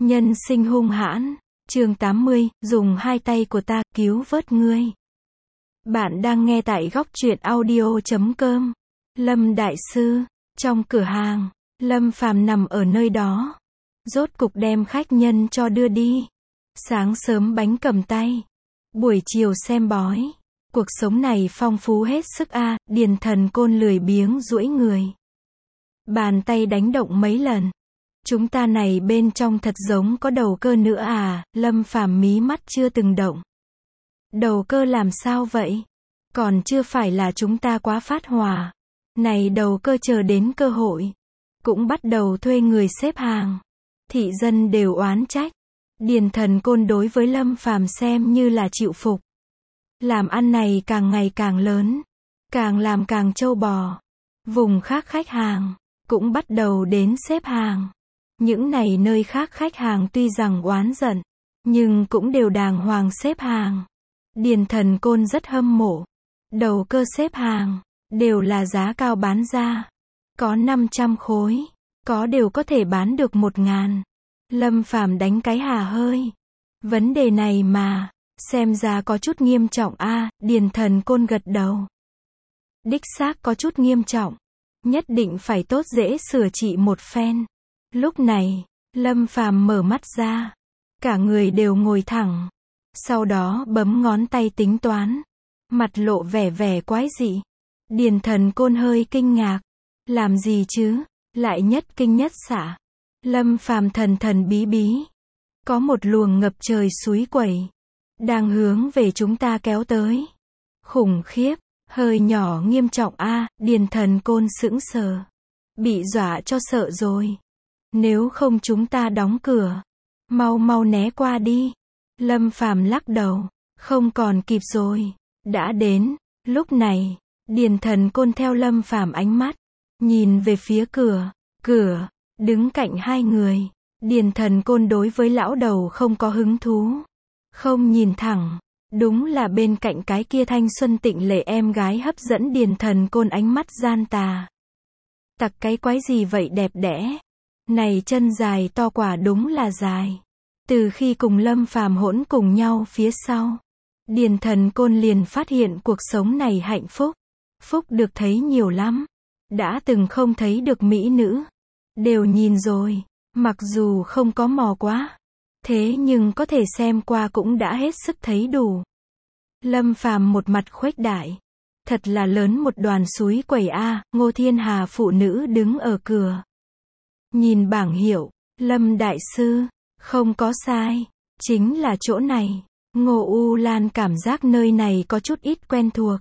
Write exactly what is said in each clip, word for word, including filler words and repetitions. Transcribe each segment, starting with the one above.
Nhân sinh hung hãn. Chương tám mươi, dùng hai tay của ta cứu vớt ngươi. Bạn đang nghe tại góc truyện audio chấm com. Lâm Đại Sư. Trong cửa hàng, Lâm Phàm nằm ở nơi đó. Rốt cục đem khách nhân cho đưa đi. Sáng sớm bánh cầm tay. Buổi chiều xem bói. Cuộc sống này phong phú hết sức a. À, Điền Thần Côn lười biếng duỗi người. Bàn tay đánh động mấy lần. Chúng ta này bên trong thật giống có đầu cơ nữa à, Lâm Phàm mí mắt chưa từng động. Đầu cơ làm sao vậy? Còn chưa phải là chúng ta quá phát hỏa. Này đầu cơ chờ đến cơ hội. Cũng bắt đầu thuê người xếp hàng. Thị dân đều oán trách. Điền Thần Côn đối với Lâm Phàm xem như là chịu phục. Làm ăn này càng ngày càng lớn. Càng làm càng trâu bò. Vùng khác khách hàng cũng bắt đầu đến xếp hàng. Những này nơi khác khách hàng tuy rằng oán giận, nhưng cũng đều đàng hoàng xếp hàng. Điền Thần Côn rất hâm mộ. Đầu cơ xếp hàng, đều là giá cao bán ra. Có năm trăm khối, có đều có thể bán được một ngàn. Lâm Phàm đánh cái hà hơi. Vấn đề này mà, xem ra có chút nghiêm trọng a. À, Điền Thần Côn gật đầu. Đích xác có chút nghiêm trọng. Nhất định phải tốt dễ sửa trị một phen. Lúc này, Lâm Phàm mở mắt ra. Cả người đều ngồi thẳng. Sau đó bấm ngón tay tính toán. Mặt lộ vẻ vẻ quái dị. Điền Thần Côn hơi kinh ngạc. Làm gì chứ? Lại nhất kinh nhất xạ. Lâm Phàm thần thần bí bí. Có một luồng ngập trời suối quẩy. Đang hướng về chúng ta kéo tới. Khủng khiếp. Hơi nhỏ nghiêm trọng a. À, Điền Thần Côn sững sờ. Bị dọa cho sợ rồi. Nếu không chúng ta đóng cửa. Mau mau né qua đi. Lâm Phàm lắc đầu. Không còn kịp rồi. Đã đến. Lúc này, Điền Thần Côn theo Lâm Phàm ánh mắt. Nhìn về phía cửa. Cửa. Đứng cạnh hai người. Điền Thần Côn đối với lão đầu không có hứng thú. Không nhìn thẳng. Đúng là bên cạnh cái kia thanh xuân tịnh lệ em gái hấp dẫn Điền Thần Côn ánh mắt gian tà. Tặc cái quái gì vậy đẹp đẽ. Này chân dài to quả đúng là dài. Từ khi cùng Lâm Phàm hỗn cùng nhau phía sau, Điền Thần Côn liền phát hiện cuộc sống này hạnh phúc. Phúc được thấy nhiều lắm. Đã từng không thấy được mỹ nữ. Đều nhìn rồi. Mặc dù không có mò quá. Thế nhưng có thể xem qua cũng đã hết sức thấy đủ. Lâm Phàm một mặt khuếch đại. Thật là lớn một đoàn suối quẩy a. À, Ngô Thiên Hà phụ nữ đứng ở cửa. Nhìn bảng hiệu, Lâm Đại Sư, không có sai, chính là chỗ này. Ngô U Lan cảm giác nơi này có chút ít quen thuộc.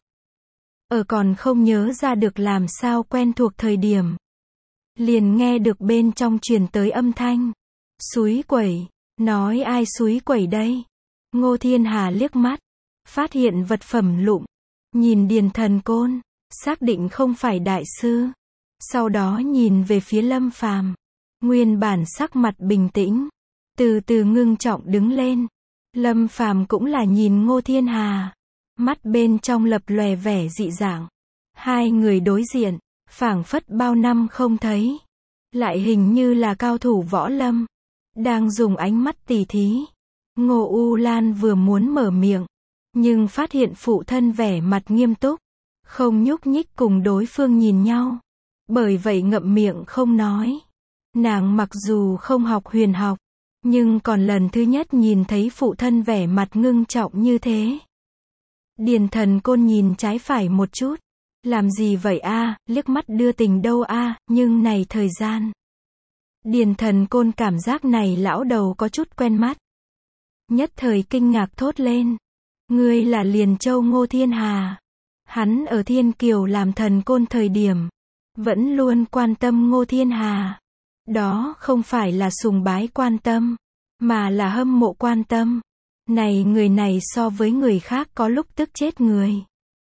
Ở còn không nhớ ra được làm sao quen thuộc thời điểm. Liền nghe được bên trong truyền tới âm thanh. Suối quẩy, nói ai suối quẩy đây? Ngô Thiên Hà liếc mắt, phát hiện vật phẩm lụm. Nhìn Điền Thần Côn, xác định không phải đại sư. Sau đó nhìn về phía Lâm Phàm. Nguyên bản sắc mặt bình tĩnh, từ từ ngưng trọng đứng lên. Lâm Phàm cũng là nhìn Ngô Thiên Hà, mắt bên trong lập lòe vẻ dị dạng. Hai người đối diện, phảng phất bao năm không thấy, lại hình như là cao thủ võ lâm, đang dùng ánh mắt tỉ thí. Ngô U Lan vừa muốn mở miệng, nhưng phát hiện phụ thân vẻ mặt nghiêm túc, không nhúc nhích cùng đối phương nhìn nhau, bởi vậy ngậm miệng không nói. Nàng mặc dù không học huyền học, nhưng còn lần thứ nhất nhìn thấy phụ thân vẻ mặt ngưng trọng như thế. Điền Thần Côn nhìn trái phải một chút. Làm gì vậy a? À, liếc mắt đưa tình đâu a? À, nhưng này thời gian. Điền Thần Côn cảm giác này lão đầu có chút quen mắt. Nhất thời kinh ngạc thốt lên. Ngươi là Liền Châu Ngô Thiên Hà. Hắn ở Thiên Kiều làm thần côn thời điểm, vẫn luôn quan tâm Ngô Thiên Hà. Đó không phải là sùng bái quan tâm, mà là hâm mộ quan tâm. Này người này so với người khác có lúc tức chết người.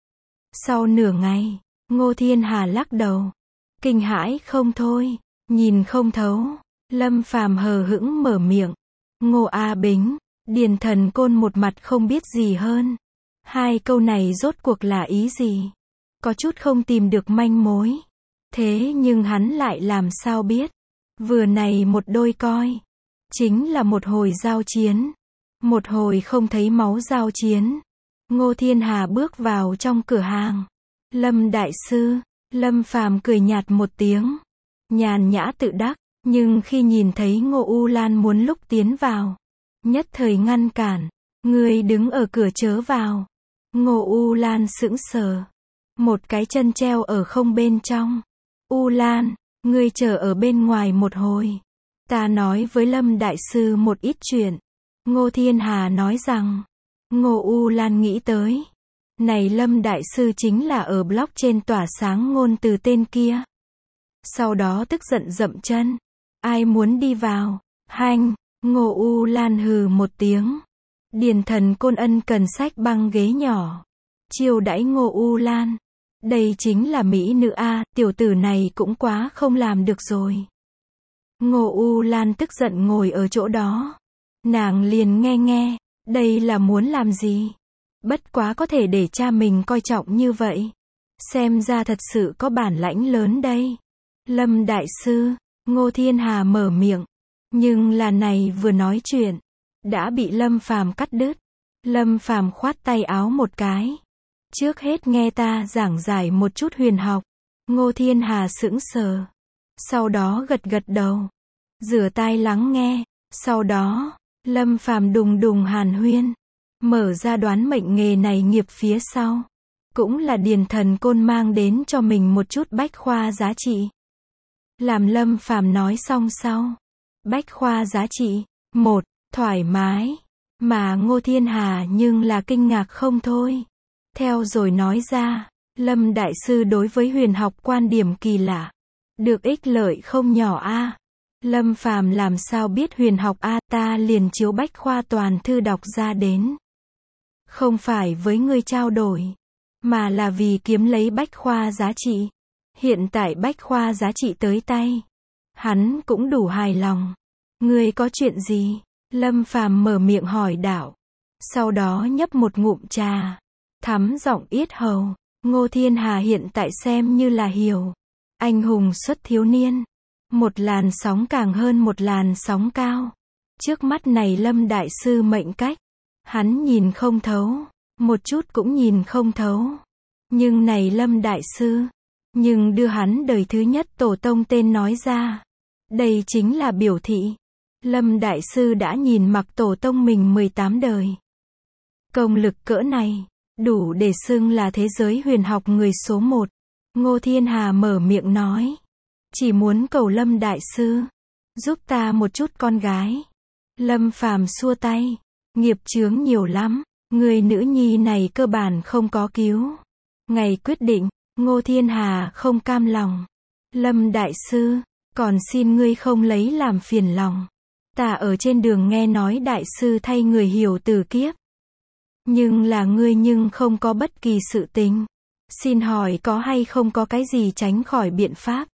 Sau nửa ngày, Ngô Thiên Hà lắc đầu. Kinh hãi không thôi, nhìn không thấu. Lâm Phàm hờ hững mở miệng. Ngô A Bính, Điền Thần Côn một mặt không biết gì hơn. Hai câu này rốt cuộc là ý gì? Có chút không tìm được manh mối. Thế nhưng hắn lại làm sao biết? Vừa này một đôi coi. chính là một hồi giao chiến. Một hồi không thấy máu giao chiến. Ngô Thiên Hà bước vào trong cửa hàng. Lâm đại sư, Lâm Phàm cười nhạt một tiếng, nhàn nhã tự đắc, nhưng khi nhìn thấy Ngô U Lan muốn lúc tiến vào, nhất thời ngăn cản, ngươi đứng ở cửa chớ vào. Ngô U Lan sững sờ, một cái chân treo ở không bên trong. U Lan, ngươi chờ ở bên ngoài một hồi, ta nói với Lâm đại sư một ít chuyện. Ngô Thiên Hà nói rằng, Ngô U Lan nghĩ tới, này Lâm đại sư chính là ở blog trên tỏa sáng ngôn từ tên kia. Sau đó tức giận dậm chân, ai muốn đi vào, hanh. Ngô U Lan hừ một tiếng. Điền Thần Côn ân cần xách băng ghế nhỏ, chiêu đãi Ngô U Lan. Đây chính là mỹ nữ a, tiểu tử này cũng quá không làm được rồi. Ngô U Lan tức giận ngồi ở chỗ đó. Nàng liền nghe nghe, đây là muốn làm gì? Bất quá có thể để cha mình coi trọng như vậy. Xem ra thật sự có bản lãnh lớn đây. Lâm đại sư, Ngô Thiên Hà mở miệng. Nhưng là này vừa nói chuyện, đã bị Lâm Phàm cắt đứt. Lâm Phàm khoát tay áo một cái. Trước hết nghe ta giảng giải một chút huyền học. Ngô Thiên Hà sững sờ. Sau đó gật gật đầu. Rửa tai lắng nghe. Sau đó, Lâm Phàm đùng đùng hàn huyên. Mở ra đoán mệnh nghề này nghiệp phía sau. Cũng là Điền Thần Côn mang đến cho mình một chút bách khoa giá trị. Làm Lâm Phàm nói xong sau. Bách khoa giá trị. Một, thoải mái. Mà Ngô Thiên Hà nhưng là kinh ngạc không thôi. Theo rồi nói ra, Lâm đại sư đối với huyền học quan điểm kỳ lạ. Được ích lợi không nhỏ a. Lâm Phàm làm sao biết huyền học a, ta liền chiếu bách khoa toàn thư đọc ra đến. Không phải với ngươi trao đổi, mà là vì kiếm lấy bách khoa giá trị. Hiện tại bách khoa giá trị tới tay, hắn cũng đủ hài lòng. Ngươi có chuyện gì? Lâm Phàm mở miệng hỏi đạo. Sau đó nhấp một ngụm trà, thắm giọng yết hầu. Ngô Thiên Hà hiện tại xem như là hiểu. Anh hùng xuất thiếu niên. Một làn sóng càng hơn một làn sóng cao. Trước mắt này Lâm đại sư mệnh cách, hắn nhìn không thấu, một chút cũng nhìn không thấu. Nhưng này Lâm đại sư, nhưng đưa hắn đời thứ nhất tổ tông tên nói ra. Đây chính là biểu thị, Lâm đại sư đã nhìn mặc tổ tông mình mười tám đời. Công lực cỡ này, đủ để xưng là thế giới huyền học người số một. Ngô Thiên Hà mở miệng nói. Chỉ muốn cầu Lâm đại sư, giúp ta một chút con gái. Lâm Phàm xua tay. Nghiệp chướng nhiều lắm, người nữ nhi này cơ bản không có cứu. Ngày quyết định, Ngô Thiên Hà không cam lòng. Lâm đại sư, còn xin ngươi không lấy làm phiền lòng. Ta ở trên đường nghe nói đại sư thay người hiểu từ kiếp. Nhưng là ngươi nhưng không có bất kỳ sự tình. Xin hỏi có hay không có cái gì tránh khỏi biện pháp?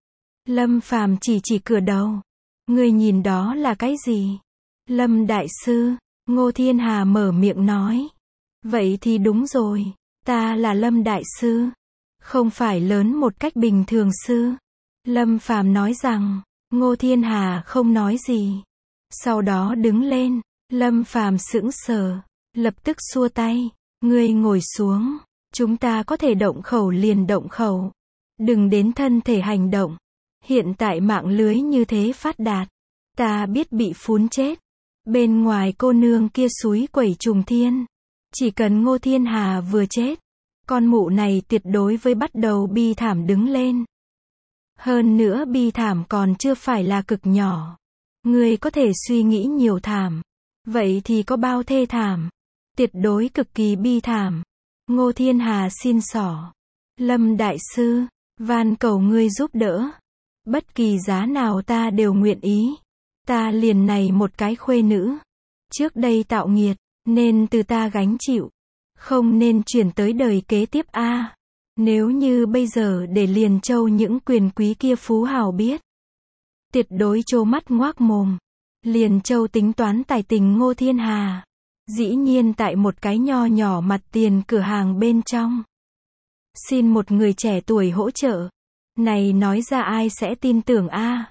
Lâm Phàm chỉ chỉ cửa đầu. Ngươi nhìn đó là cái gì? Lâm đại sư, Ngô Thiên Hà mở miệng nói. Vậy thì đúng rồi, ta là Lâm đại sư, không phải lớn một cách bình thường sư. Lâm Phàm nói rằng. Ngô Thiên Hà không nói gì. Sau đó đứng lên. Lâm Phàm sững sờ, lập tức xua tay. Ngươi ngồi xuống, chúng ta có thể động khẩu liền động khẩu. Đừng đến thân thể hành động. Hiện tại mạng lưới như thế phát đạt, ta biết bị phún chết. Bên ngoài cô nương kia súi quẩy trùng thiên. Chỉ cần Ngô Thiên Hà vừa chết, con mụ này tuyệt đối với bắt đầu bi thảm đứng lên. Hơn nữa bi thảm còn chưa phải là cực nhỏ. Ngươi có thể suy nghĩ nhiều thảm. Vậy thì có bao thê thảm? Tuyệt đối cực kỳ bi thảm. Ngô Thiên Hà xin xỏ. Lâm đại sư, van cầu ngươi giúp đỡ. Bất kỳ giá nào ta đều nguyện ý. Ta liền này một cái khuê nữ. Trước đây tạo nghiệt, nên từ ta gánh chịu. Không nên chuyển tới đời kế tiếp a. À, nếu như bây giờ để Liền Châu những quyền quý kia phú hào biết, tuyệt đối trố mắt ngoác mồm. Liền Châu tính toán tài tình Ngô Thiên Hà. Dĩ nhiên tại một cái nho nhỏ mặt tiền cửa hàng bên trong. Xin một người trẻ tuổi hỗ trợ. Này nói ra ai sẽ tin tưởng a? À,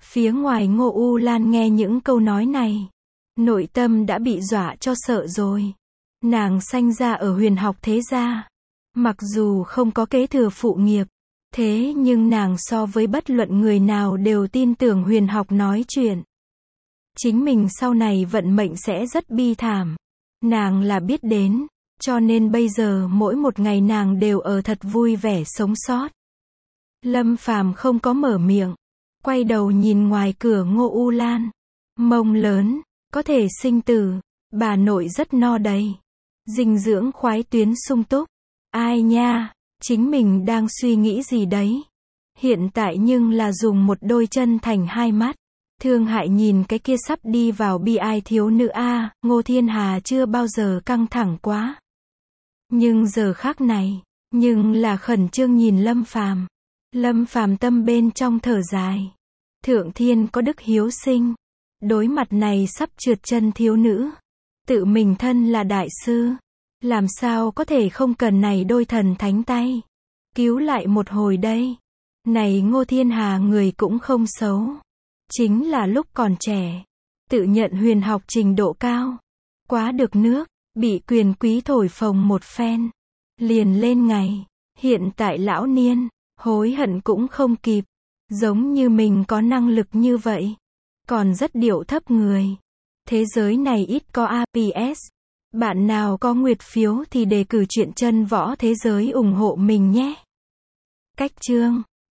Phía ngoài Ngô U Lan nghe những câu nói này, nội tâm đã bị dọa cho sợ rồi. Nàng sanh ra ở huyền học thế gia. Mặc dù không có kế thừa phụ nghiệp, thế nhưng nàng so với bất luận người nào đều tin tưởng huyền học nói chuyện. Chính mình sau này vận mệnh sẽ rất bi thảm. Nàng là biết đến, cho nên bây giờ mỗi một ngày nàng đều ở thật vui vẻ sống sót. Lâm Phàm không có mở miệng, quay đầu nhìn ngoài cửa Ngô U Lan. Mông lớn, có thể sinh tử, bà nội rất no đầy. Dinh dưỡng khoái tuyến sung túc. Ai nha, chính mình đang suy nghĩ gì đấy. Hiện tại nhưng là dùng một đôi chân thành hai mắt. Thương hại nhìn cái kia sắp đi vào bi ai thiếu nữ a, Ngô Thiên Hà chưa bao giờ căng thẳng quá. Nhưng giờ khắc này, nhưng là khẩn trương nhìn Lâm Phàm. Lâm Phàm tâm bên trong thở dài. Thượng thiên có đức hiếu sinh. Đối mặt này sắp trượt chân thiếu nữ. Tự mình thân là đại sư. Làm sao có thể không cần này đôi thần thánh tay. Cứu lại một hồi đây. Này Ngô Thiên Hà người cũng không xấu. Chính là lúc còn trẻ. Tự nhận huyền học trình độ cao. Quá được nước. Bị quyền quý thổi phồng một phen. Liền lên ngày. Hiện tại lão niên. Hối hận cũng không kịp. Giống như mình có năng lực như vậy. Còn rất điệu thấp người. Thế giới này ít có a pê ét. Bạn nào có nguyệt phiếu thì đề cử chuyện chân võ thế giới ủng hộ mình nhé. Cách chương